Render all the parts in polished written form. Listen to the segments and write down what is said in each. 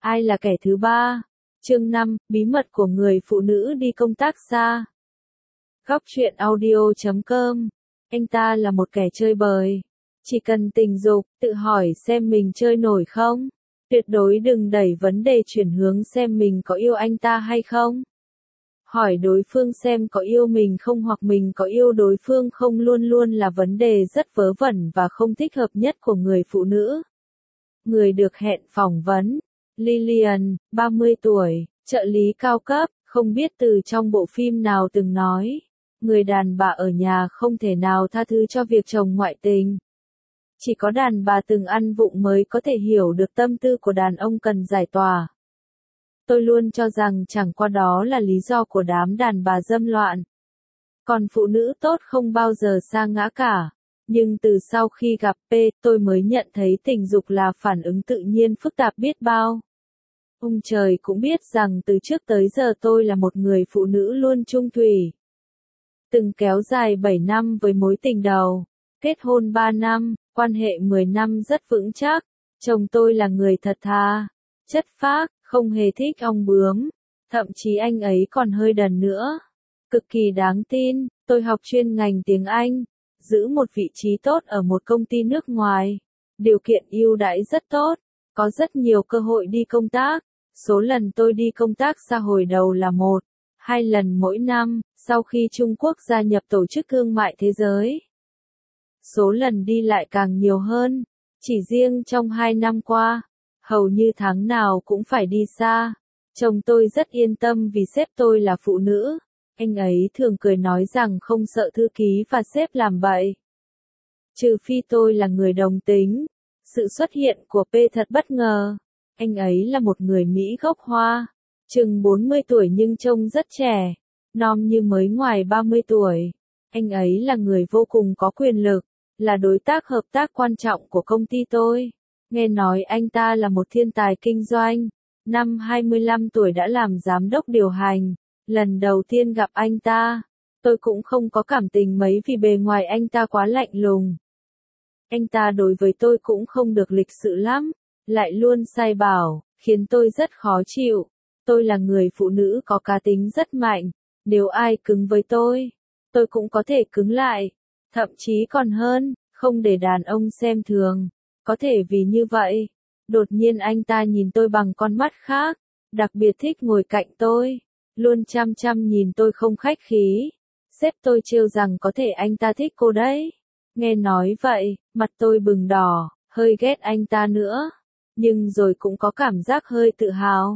Ai là kẻ thứ ba? Chương 5, bí mật của người phụ nữ đi công tác xa. Góc truyện audio.com. Anh ta là một kẻ chơi bời. Chỉ cần tình dục, tự hỏi xem mình chơi nổi không. Tuyệt đối đừng đẩy vấn đề chuyển hướng xem mình có yêu anh ta hay không. Hỏi đối phương xem có yêu mình không hoặc mình có yêu đối phương không luôn luôn là vấn đề rất vớ vẩn và không thích hợp nhất của người phụ nữ. Người được hẹn phỏng vấn. Lillian, 30 tuổi, trợ lý cao cấp, không biết từ trong bộ phim nào từng nói. Người đàn bà ở nhà không thể nào tha thứ cho việc chồng ngoại tình. Chỉ có đàn bà từng ăn vụng mới có thể hiểu được tâm tư của đàn ông cần giải tỏa. Tôi luôn cho rằng chẳng qua đó là lý do của đám đàn bà dâm loạn. Còn phụ nữ tốt không bao giờ sa ngã cả. Nhưng từ sau khi gặp P, tôi mới nhận thấy tình dục là phản ứng tự nhiên phức tạp biết bao. Ông trời cũng biết rằng từ trước tới giờ tôi là một người phụ nữ luôn trung thủy. Từng kéo dài 7 năm với mối tình đầu, kết hôn 3 năm, quan hệ 10 năm rất vững chắc. Chồng tôi là người thật thà, chất phác, không hề thích ong bướm. Thậm chí anh ấy còn hơi đần nữa. Cực kỳ đáng tin, tôi học chuyên ngành tiếng Anh, giữ một vị trí tốt ở một công ty nước ngoài. Điều kiện ưu đãi rất tốt, có rất nhiều cơ hội đi công tác. Số lần tôi đi công tác xa hồi đầu là 1-2 lần mỗi năm, sau khi Trung Quốc gia nhập Tổ chức Thương mại Thế giới. Số lần đi lại càng nhiều hơn, chỉ riêng trong 2 năm qua, hầu như tháng nào cũng phải đi xa. Chồng tôi rất yên tâm vì sếp tôi là phụ nữ. Anh ấy thường cười nói rằng không sợ thư ký và sếp làm bậy. Trừ phi tôi là người đồng tính. Sự xuất hiện của P thật bất ngờ. Anh ấy là một người Mỹ gốc Hoa, chừng 40 tuổi nhưng trông rất trẻ, non như mới ngoài 30 tuổi. Anh ấy là người vô cùng có quyền lực, là đối tác hợp tác quan trọng của công ty tôi. Nghe nói anh ta là một thiên tài kinh doanh, năm 25 tuổi đã làm giám đốc điều hành. Lần đầu tiên gặp anh ta, tôi cũng không có cảm tình mấy vì bề ngoài anh ta quá lạnh lùng. Anh ta đối với tôi cũng không được lịch sự lắm, lại luôn sai bảo, khiến tôi rất khó chịu. Tôi là người phụ nữ có cá tính rất mạnh, nếu ai cứng với tôi cũng có thể cứng lại, thậm chí còn hơn, không để đàn ông xem thường. Có thể vì như vậy, đột nhiên anh ta nhìn tôi bằng con mắt khác, đặc biệt thích ngồi cạnh tôi, luôn chăm chăm nhìn tôi không khách khí. Sếp tôi trêu rằng có thể anh ta thích cô đấy. Nghe nói vậy, mặt tôi bừng đỏ, hơi ghét anh ta nữa. Nhưng rồi cũng có cảm giác hơi tự hào.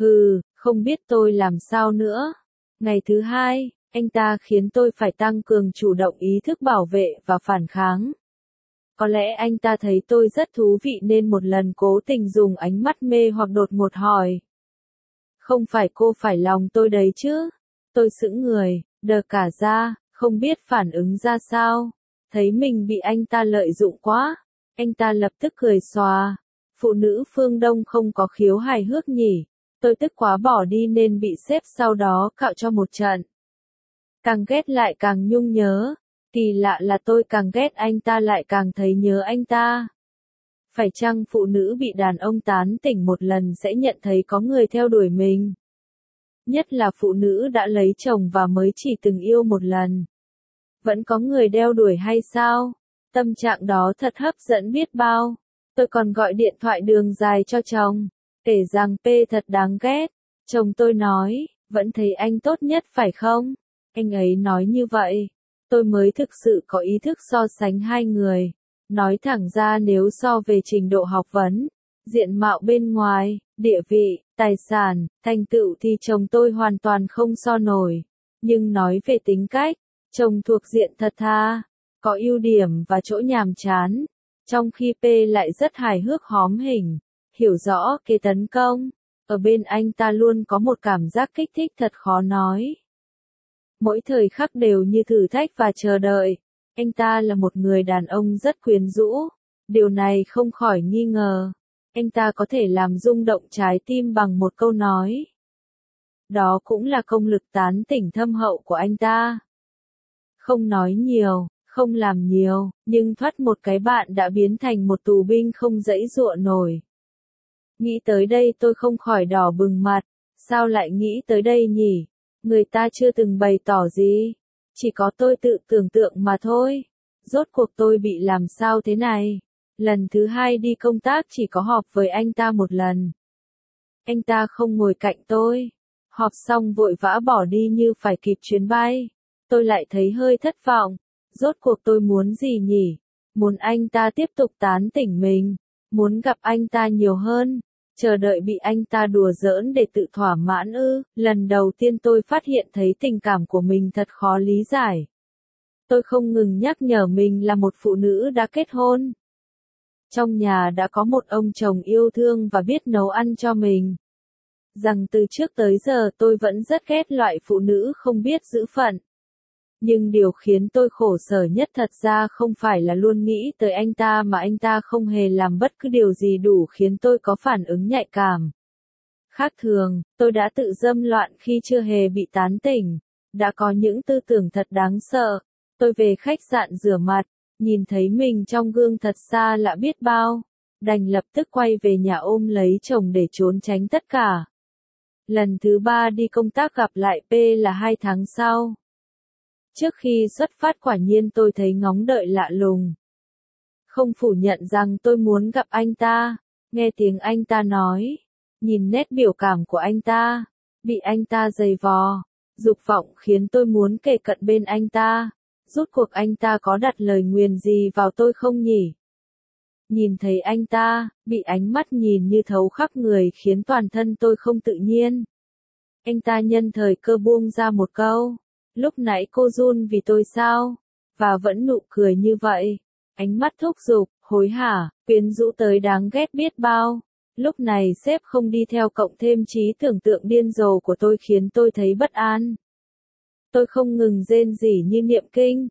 Không biết tôi làm sao nữa. Ngày thứ 2, anh ta khiến tôi phải tăng cường chủ động ý thức bảo vệ và phản kháng. Có lẽ anh ta thấy tôi rất thú vị nên một lần cố tình dùng ánh mắt mê hoặc đột ngột hỏi. Không phải cô phải lòng tôi đấy chứ? Tôi sững người, đờ cả ra, không biết phản ứng ra sao. Thấy mình bị anh ta lợi dụng quá. Anh ta lập tức cười xòa. Phụ nữ phương Đông không có khiếu hài hước nhỉ. Tôi tức quá bỏ đi nên bị sếp sau đó cạo cho một trận. Càng ghét lại càng nhung nhớ. Kỳ lạ là tôi càng ghét anh ta lại càng thấy nhớ anh ta. Phải chăng phụ nữ bị đàn ông tán tỉnh một lần sẽ nhận thấy có người theo đuổi mình? Nhất là phụ nữ đã lấy chồng và mới chỉ từng yêu một lần. Vẫn có người đeo đuổi hay sao? Tâm trạng đó thật hấp dẫn biết bao. Tôi còn gọi điện thoại đường dài cho chồng, kể rằng P thật đáng ghét. Chồng tôi nói, vẫn thấy anh tốt nhất phải không? Anh ấy nói như vậy. Tôi mới thực sự có ý thức so sánh hai người. Nói thẳng ra nếu so về trình độ học vấn, diện mạo bên ngoài, địa vị, tài sản, thành tựu thì chồng tôi hoàn toàn không so nổi. Nhưng nói về tính cách, chồng thuộc diện thật thà, có ưu điểm và chỗ nhàm chán. Trong khi P lại rất hài hước hóm hỉnh, hiểu rõ kế tấn công. Ở bên anh ta luôn có một cảm giác kích thích thật khó nói. Mỗi thời khắc đều như thử thách và chờ đợi. Anh ta là một người đàn ông rất quyến rũ. Điều này không khỏi nghi ngờ. Anh ta có thể làm rung động trái tim bằng một câu nói. Đó cũng là công lực tán tỉnh thâm hậu của anh ta. Không nói nhiều, không làm nhiều, nhưng thoát một cái bạn đã biến thành một tù binh không dãy dụa nổi. Nghĩ tới đây tôi không khỏi đỏ bừng mặt, sao lại nghĩ tới đây nhỉ? Người ta chưa từng bày tỏ gì, chỉ có tôi tự tưởng tượng mà thôi. Rốt cuộc tôi bị làm sao thế này? Lần thứ hai đi công tác chỉ có họp với anh ta một lần. Anh ta không ngồi cạnh tôi. Họp xong vội vã bỏ đi như phải kịp chuyến bay. Tôi lại thấy hơi thất vọng. Rốt cuộc tôi muốn gì nhỉ? Muốn anh ta tiếp tục tán tỉnh mình. Muốn gặp anh ta nhiều hơn. Chờ đợi bị anh ta đùa giỡn để tự thỏa mãn ư? Lần đầu tiên tôi phát hiện thấy tình cảm của mình thật khó lý giải. Tôi không ngừng nhắc nhở mình là một phụ nữ đã kết hôn. Trong nhà đã có một ông chồng yêu thương và biết nấu ăn cho mình. Rằng từ trước tới giờ tôi vẫn rất ghét loại phụ nữ không biết giữ phận. Nhưng điều khiến tôi khổ sở nhất thật ra không phải là luôn nghĩ tới anh ta mà anh ta không hề làm bất cứ điều gì đủ khiến tôi có phản ứng nhạy cảm. Khác thường, tôi đã tự dâm loạn khi chưa hề bị tán tỉnh. Đã có những tư tưởng thật đáng sợ. Tôi về khách sạn rửa mặt, nhìn thấy mình trong gương thật xa lạ biết bao. Đành lập tức quay về nhà ôm lấy chồng để trốn tránh tất cả. Lần thứ 3 đi công tác gặp lại P là 2 tháng sau. Trước khi xuất phát quả nhiên tôi thấy ngóng đợi lạ lùng. Không phủ nhận rằng tôi muốn gặp anh ta, nghe tiếng anh ta nói, nhìn nét biểu cảm của anh ta, bị anh ta giày vò, dục vọng khiến tôi muốn kề cận bên anh ta. Rốt cuộc anh ta có đặt lời nguyền gì vào tôi không nhỉ? Nhìn thấy anh ta, bị ánh mắt nhìn như thấu khắp người khiến toàn thân tôi không tự nhiên. Anh ta nhân thời cơ buông ra một câu. Lúc nãy cô run vì tôi sao? Và vẫn nụ cười như vậy. Ánh mắt thúc giục, hối hả, quyến rũ tới đáng ghét biết bao. Lúc này sếp không đi theo cộng thêm trí tưởng tượng điên rồ của tôi khiến tôi thấy bất an. Tôi không ngừng rên rỉ như niệm kinh.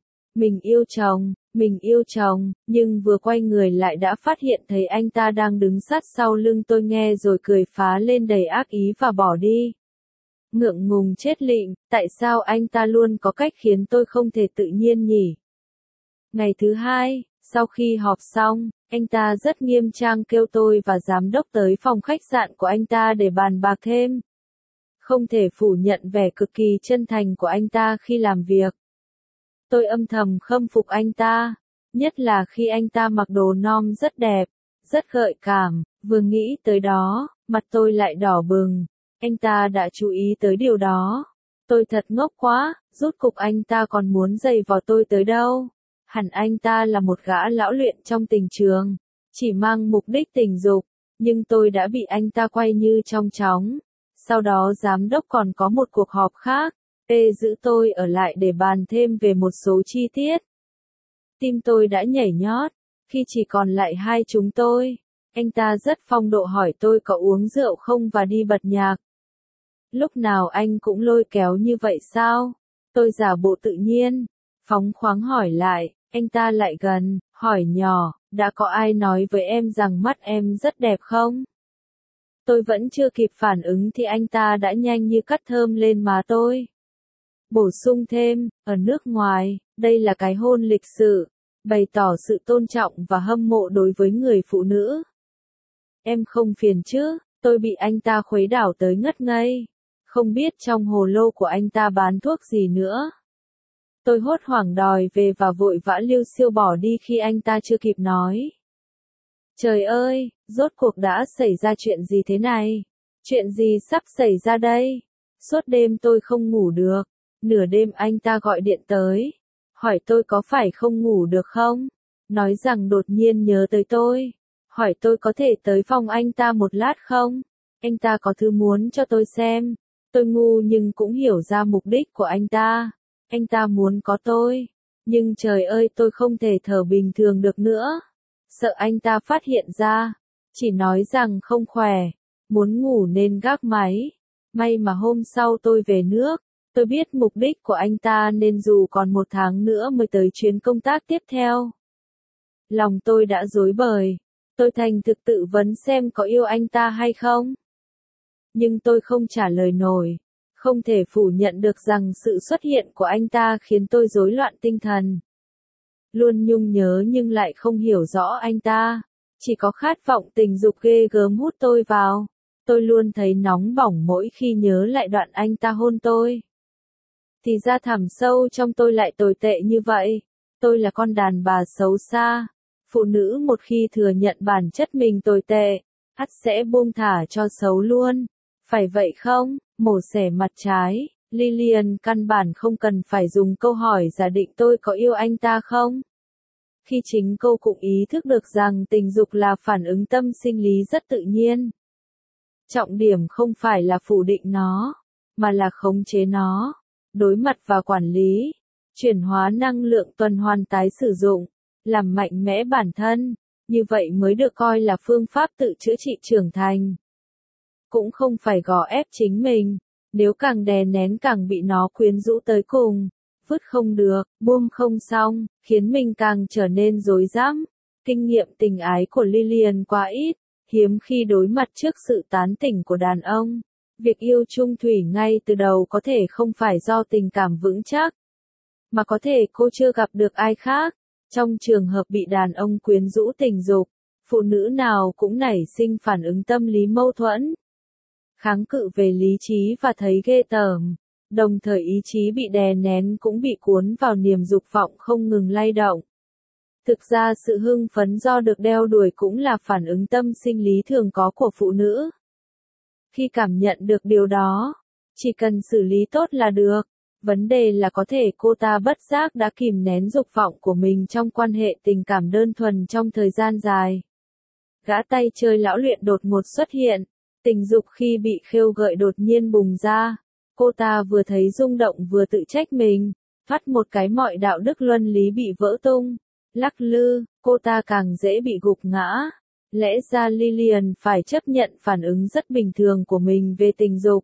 Mình yêu chồng, nhưng vừa quay người lại đã phát hiện thấy anh ta đang đứng sát sau lưng tôi nghe rồi cười phá lên đầy ác ý và bỏ đi. Ngượng ngùng chết lịm, tại sao anh ta luôn có cách khiến tôi không thể tự nhiên nhỉ? Ngày thứ 2, sau khi họp xong, anh ta rất nghiêm trang kêu tôi và giám đốc tới phòng khách sạn của anh ta để bàn bạc thêm. Không thể phủ nhận vẻ cực kỳ chân thành của anh ta khi làm việc. Tôi âm thầm khâm phục anh ta, nhất là khi anh ta mặc đồ nom rất đẹp, rất gợi cảm, vừa nghĩ tới đó, mặt tôi lại đỏ bừng. Anh ta đã chú ý tới điều đó. Tôi thật ngốc quá, rốt cục anh ta còn muốn giày vò tôi tới đâu. Hẳn anh ta là một gã lão luyện trong tình trường, chỉ mang mục đích tình dục, nhưng tôi đã bị anh ta quay như trong chóng. Sau đó giám đốc còn có một cuộc họp khác, P giữ tôi ở lại để bàn thêm về một số chi tiết. Tim tôi đã nhảy nhót, khi chỉ còn lại hai chúng tôi. Anh ta rất phong độ hỏi tôi có uống rượu không và đi bật nhạc. Lúc nào anh cũng lôi kéo như vậy sao? Tôi giả bộ tự nhiên, phóng khoáng hỏi lại, anh ta lại gần, hỏi nhỏ, đã có ai nói với em rằng mắt em rất đẹp không? Tôi vẫn chưa kịp phản ứng thì anh ta đã nhanh như cắt thơm lên má tôi. Bổ sung thêm, ở nước ngoài, đây là cái hôn lịch sự, bày tỏ sự tôn trọng và hâm mộ đối với người phụ nữ. Em không phiền chứ? Tôi bị anh ta khuấy đảo tới ngất ngây. Không biết trong hồ lô của anh ta bán thuốc gì nữa. Tôi hốt hoảng đòi về và vội vã lưu siêu bỏ đi khi anh ta chưa kịp nói. Trời ơi, rốt cuộc đã xảy ra chuyện gì thế này? Chuyện gì sắp xảy ra đây? Suốt đêm tôi không ngủ được. Nửa đêm anh ta gọi điện tới. Hỏi tôi có phải không ngủ được không? Nói rằng đột nhiên nhớ tới tôi. Hỏi tôi có thể tới phòng anh ta một lát không? Anh ta có thứ muốn cho tôi xem. Tôi ngu nhưng cũng hiểu ra mục đích của anh ta. Anh ta muốn có tôi. Nhưng trời ơi tôi không thể thở bình thường được nữa. Sợ anh ta phát hiện ra. Chỉ nói rằng không khỏe. Muốn ngủ nên gác máy. May mà hôm sau tôi về nước. Tôi biết mục đích của anh ta nên dù còn 1 tháng nữa mới tới chuyến công tác tiếp theo. Lòng tôi đã rối bời. Tôi thành thực tự vấn xem có yêu anh ta hay không. Nhưng tôi không trả lời nổi. Không thể phủ nhận được rằng sự xuất hiện của anh ta khiến tôi rối loạn tinh thần. Luôn nhung nhớ nhưng lại không hiểu rõ anh ta. Chỉ có khát vọng tình dục ghê gớm hút tôi vào. Tôi luôn thấy nóng bỏng mỗi khi nhớ lại đoạn anh ta hôn tôi. Thì ra thẳm sâu trong tôi lại tồi tệ như vậy. Tôi là con đàn bà xấu xa. Phụ nữ một khi thừa nhận bản chất mình tồi tệ, ắt sẽ buông thả cho xấu luôn. Phải vậy không? Mổ xẻ mặt trái, Lillian căn bản không cần phải dùng câu hỏi giả định tôi có yêu anh ta không. Khi chính cô cũng ý thức được rằng tình dục là phản ứng tâm sinh lý rất tự nhiên. Trọng điểm không phải là phủ định nó, mà là khống chế nó, đối mặt và quản lý, chuyển hóa năng lượng tuần hoàn tái sử dụng, làm mạnh mẽ bản thân, như vậy mới được coi là phương pháp tự chữa trị trưởng thành. Cũng không phải gò ép chính mình, nếu càng đè nén càng bị nó quyến rũ tới cùng, vứt không được, buông không xong, khiến mình càng trở nên rối rắm. Kinh nghiệm tình ái của Lillian quá ít, hiếm khi đối mặt trước sự tán tỉnh của đàn ông. Việc yêu chung thủy ngay từ đầu có thể không phải do tình cảm vững chắc, mà có thể cô chưa gặp được ai khác. Trong trường hợp bị đàn ông quyến rũ tình dục, phụ nữ nào cũng nảy sinh phản ứng tâm lý mâu thuẫn, kháng cự về lý trí và thấy ghê tởm, đồng thời ý chí bị đè nén cũng bị cuốn vào niềm dục vọng không ngừng lay động. Thực ra sự hưng phấn do được đeo đuổi cũng là phản ứng tâm sinh lý thường có của phụ nữ. Khi cảm nhận được điều đó, chỉ cần xử lý tốt là được. Vấn đề là có thể cô ta bất giác đã kìm nén dục vọng của mình trong quan hệ tình cảm đơn thuần trong thời gian dài. Gã tay chơi lão luyện đột ngột xuất hiện, tình dục khi bị khêu gợi đột nhiên bùng ra. Cô ta vừa thấy rung động vừa tự trách mình, thoát một cái mọi đạo đức luân lý bị vỡ tung. Lắc lư, cô ta càng dễ bị gục ngã. Lẽ ra Lillian phải chấp nhận phản ứng rất bình thường của mình về tình dục.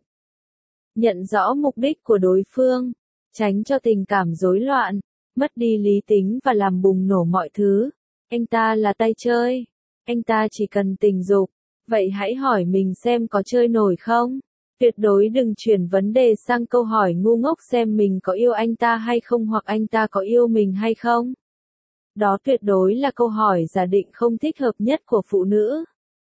Nhận rõ mục đích của đối phương, tránh cho tình cảm rối loạn, mất đi lý tính và làm bùng nổ mọi thứ. Anh ta là tay chơi, anh ta chỉ cần tình dục, vậy hãy hỏi mình xem có chơi nổi không? Tuyệt đối đừng chuyển vấn đề sang câu hỏi ngu ngốc xem mình có yêu anh ta hay không hoặc anh ta có yêu mình hay không. Đó tuyệt đối là câu hỏi giả định không thích hợp nhất của phụ nữ.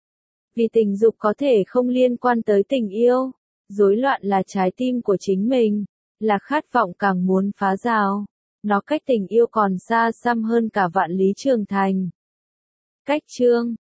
Vì tình dục có thể không liên quan tới tình yêu. Rối loạn là trái tim của chính mình, là khát vọng càng muốn phá rào. Nó cách tình yêu còn xa xăm hơn cả vạn lý trường thành. Cách chương